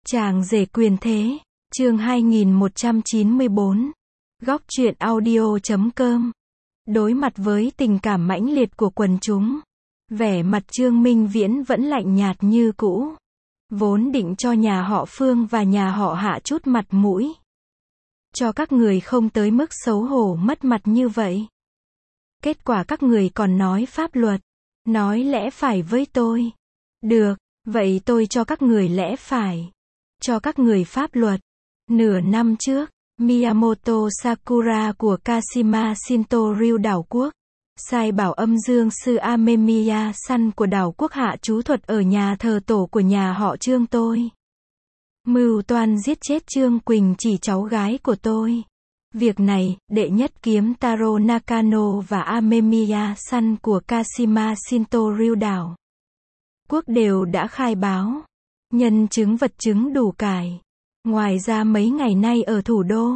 Chàng rể quyền thế, chương 2194. Góc truyện audio.com. Đối mặt với tình cảm mãnh liệt của quần chúng, vẻ mặt Trương Minh Viễn vẫn lạnh nhạt như cũ. Vốn định cho nhà họ Phương và nhà họ Hạ chút mặt mũi, cho các người không tới mức xấu hổ mất mặt như vậy. Kết quả các người còn nói pháp luật, nói lẽ phải với tôi. Được, vậy tôi cho các người lẽ phải, cho các người pháp luật. Nửa năm trước, Miyamoto Sakura của Kashima Shinto-ryu đảo quốc, sai bảo âm dương sư Amemiya San của đảo quốc hạ chú thuật ở nhà thờ tổ của nhà họ Trương tôi. Mưu toan giết chết Trương Quỳnh chỉ cháu gái của tôi. Việc này, đệ nhất kiếm Taro Nakano và Amemiya San của Kashima Shinto-ryu đảo quốc đều đã khai báo. Nhân chứng vật chứng đủ cải. Ngoài ra mấy ngày nay ở thủ đô,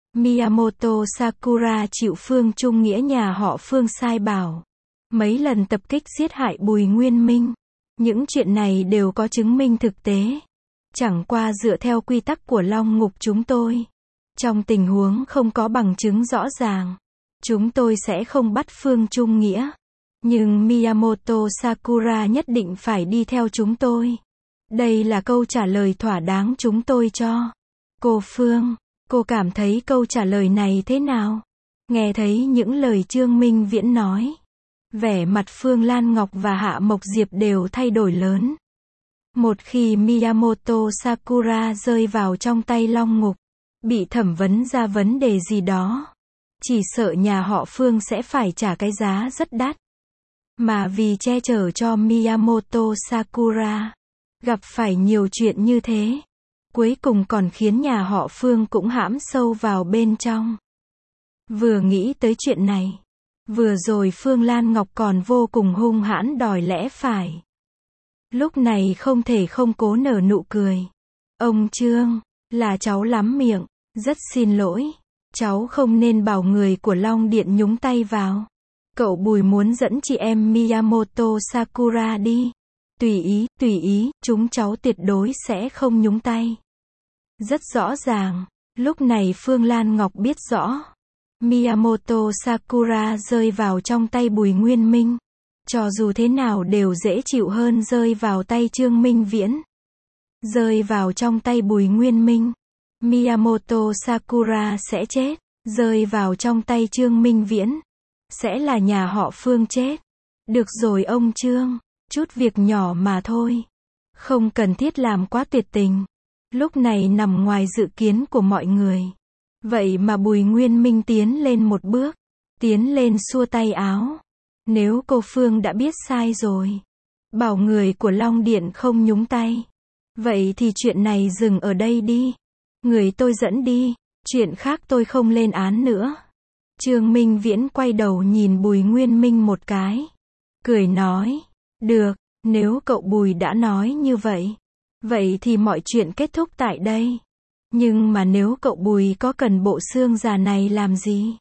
Miyamoto Sakura chịu Phương Trung Nghĩa nhà họ Phương sai bảo mấy lần tập kích giết hại Bùi Nguyên Minh. Những chuyện này đều có chứng minh thực tế. Chẳng qua dựa theo quy tắc của Long Ngục chúng tôi, trong tình huống không có bằng chứng rõ ràng, chúng tôi sẽ không bắt Phương Trung Nghĩa. Nhưng Miyamoto Sakura nhất định phải đi theo chúng tôi. Đây là câu trả lời thỏa đáng chúng tôi cho. Cô Phương, cô cảm thấy câu trả lời này thế nào? Nghe thấy những lời Trương Minh Viễn nói, vẻ mặt Phương Lan Ngọc và Hạ Mộc Diệp đều thay đổi lớn. Một khi Miyamoto Sakura rơi vào trong tay Long Ngục, bị thẩm vấn ra vấn đề gì đó, chỉ sợ nhà họ Phương sẽ phải trả cái giá rất đắt. Mà vì che chở cho Miyamoto Sakura, gặp phải nhiều chuyện như thế, cuối cùng còn khiến nhà họ Phương cũng hãm sâu vào bên trong. Vừa nghĩ tới chuyện này, vừa rồi Phương Lan Ngọc còn vô cùng hung hãn đòi lẽ phải. Lúc này không thể không cố nở nụ cười. Ông Trương, là cháu lắm miệng, rất xin lỗi. Cháu không nên bảo người của Long Điện nhúng tay vào. Cậu Bùi muốn dẫn chị em Miyamoto Sakura đi. Tùy ý, chúng cháu tuyệt đối sẽ không nhúng tay. Rất rõ ràng, lúc này Phương Lan Ngọc biết rõ. Miyamoto Sakura rơi vào trong tay Bùi Nguyên Minh, cho dù thế nào đều dễ chịu hơn rơi vào tay Trương Minh Viễn. Rơi vào trong tay Bùi Nguyên Minh, Miyamoto Sakura sẽ chết. Rơi vào trong tay Trương Minh Viễn, sẽ là nhà họ Phương chết. Được rồi ông Trương, chút việc nhỏ mà thôi, không cần thiết làm quá tuyệt tình. Lúc này nằm ngoài dự kiến của mọi người. Vậy mà Bùi Nguyên Minh tiến lên một bước, tiến lên xua tay áo. Nếu cô Phương đã biết sai rồi, bảo người của Long Điện không nhúng tay, vậy thì chuyện này dừng ở đây đi. Người tôi dẫn đi, chuyện khác tôi không lên án nữa. Trương Minh Viễn quay đầu nhìn Bùi Nguyên Minh một cái, cười nói, được, nếu cậu Bùi đã nói như vậy, vậy thì mọi chuyện kết thúc tại đây. Nhưng mà nếu cậu Bùi có cần bộ xương già này làm gì,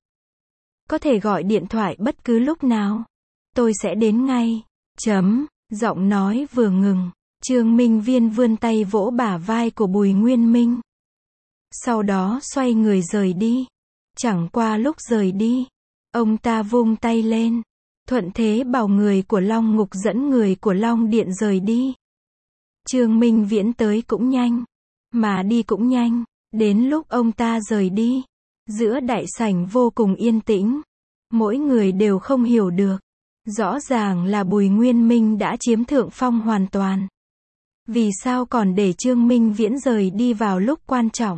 có thể gọi điện thoại bất cứ lúc nào, tôi sẽ đến ngay. Giọng nói vừa ngừng, Trương Minh Viễn vươn tay vỗ bả vai của Bùi Nguyên Minh. Sau đó xoay người rời đi. Chẳng qua lúc rời đi, ông ta vung tay lên, thuận thế bảo người của Long Ngục dẫn người của Long Điện rời đi. Trương Minh Viễn tới cũng nhanh, mà đi cũng nhanh. Đến lúc ông ta rời đi, giữa đại sảnh vô cùng yên tĩnh. Mỗi người đều không hiểu được. Rõ ràng là Bùi Nguyên Minh đã chiếm thượng phong hoàn toàn. Vì sao còn để Trương Minh Viễn rời đi vào lúc quan trọng?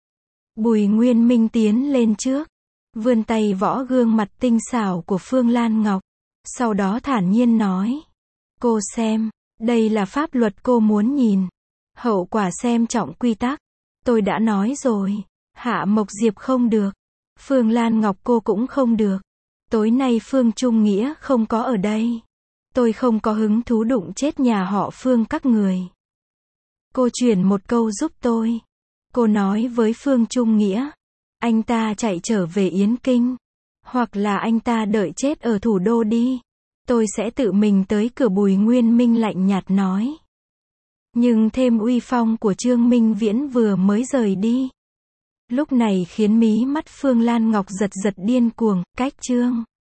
Bùi Nguyên Minh tiến lên trước, vươn tay võ gương mặt tinh xảo của Phương Lan Ngọc. Sau đó thản nhiên nói, cô xem, đây là pháp luật cô muốn nhìn. Hậu quả xem trọng quy tắc. Tôi đã nói rồi, Hạ Mộc Diệp không được, Phương Lan Ngọc cô cũng không được. Tối nay Phương Trung Nghĩa không có ở đây. Tôi không có hứng thú đụng chết nhà họ Phương các người. Cô truyền một câu giúp tôi. Cô nói với Phương Trung Nghĩa, anh ta chạy trở về Yến Kinh, hoặc là anh ta đợi chết ở thủ đô đi. Tôi sẽ tự mình tới cửa. Bùi Nguyên Minh lạnh nhạt nói. Nhưng thêm uy phong của Trương Minh Viễn vừa mới rời đi. Lúc này khiến mí mắt Phương Lan Ngọc giật giật điên cuồng, cách Trương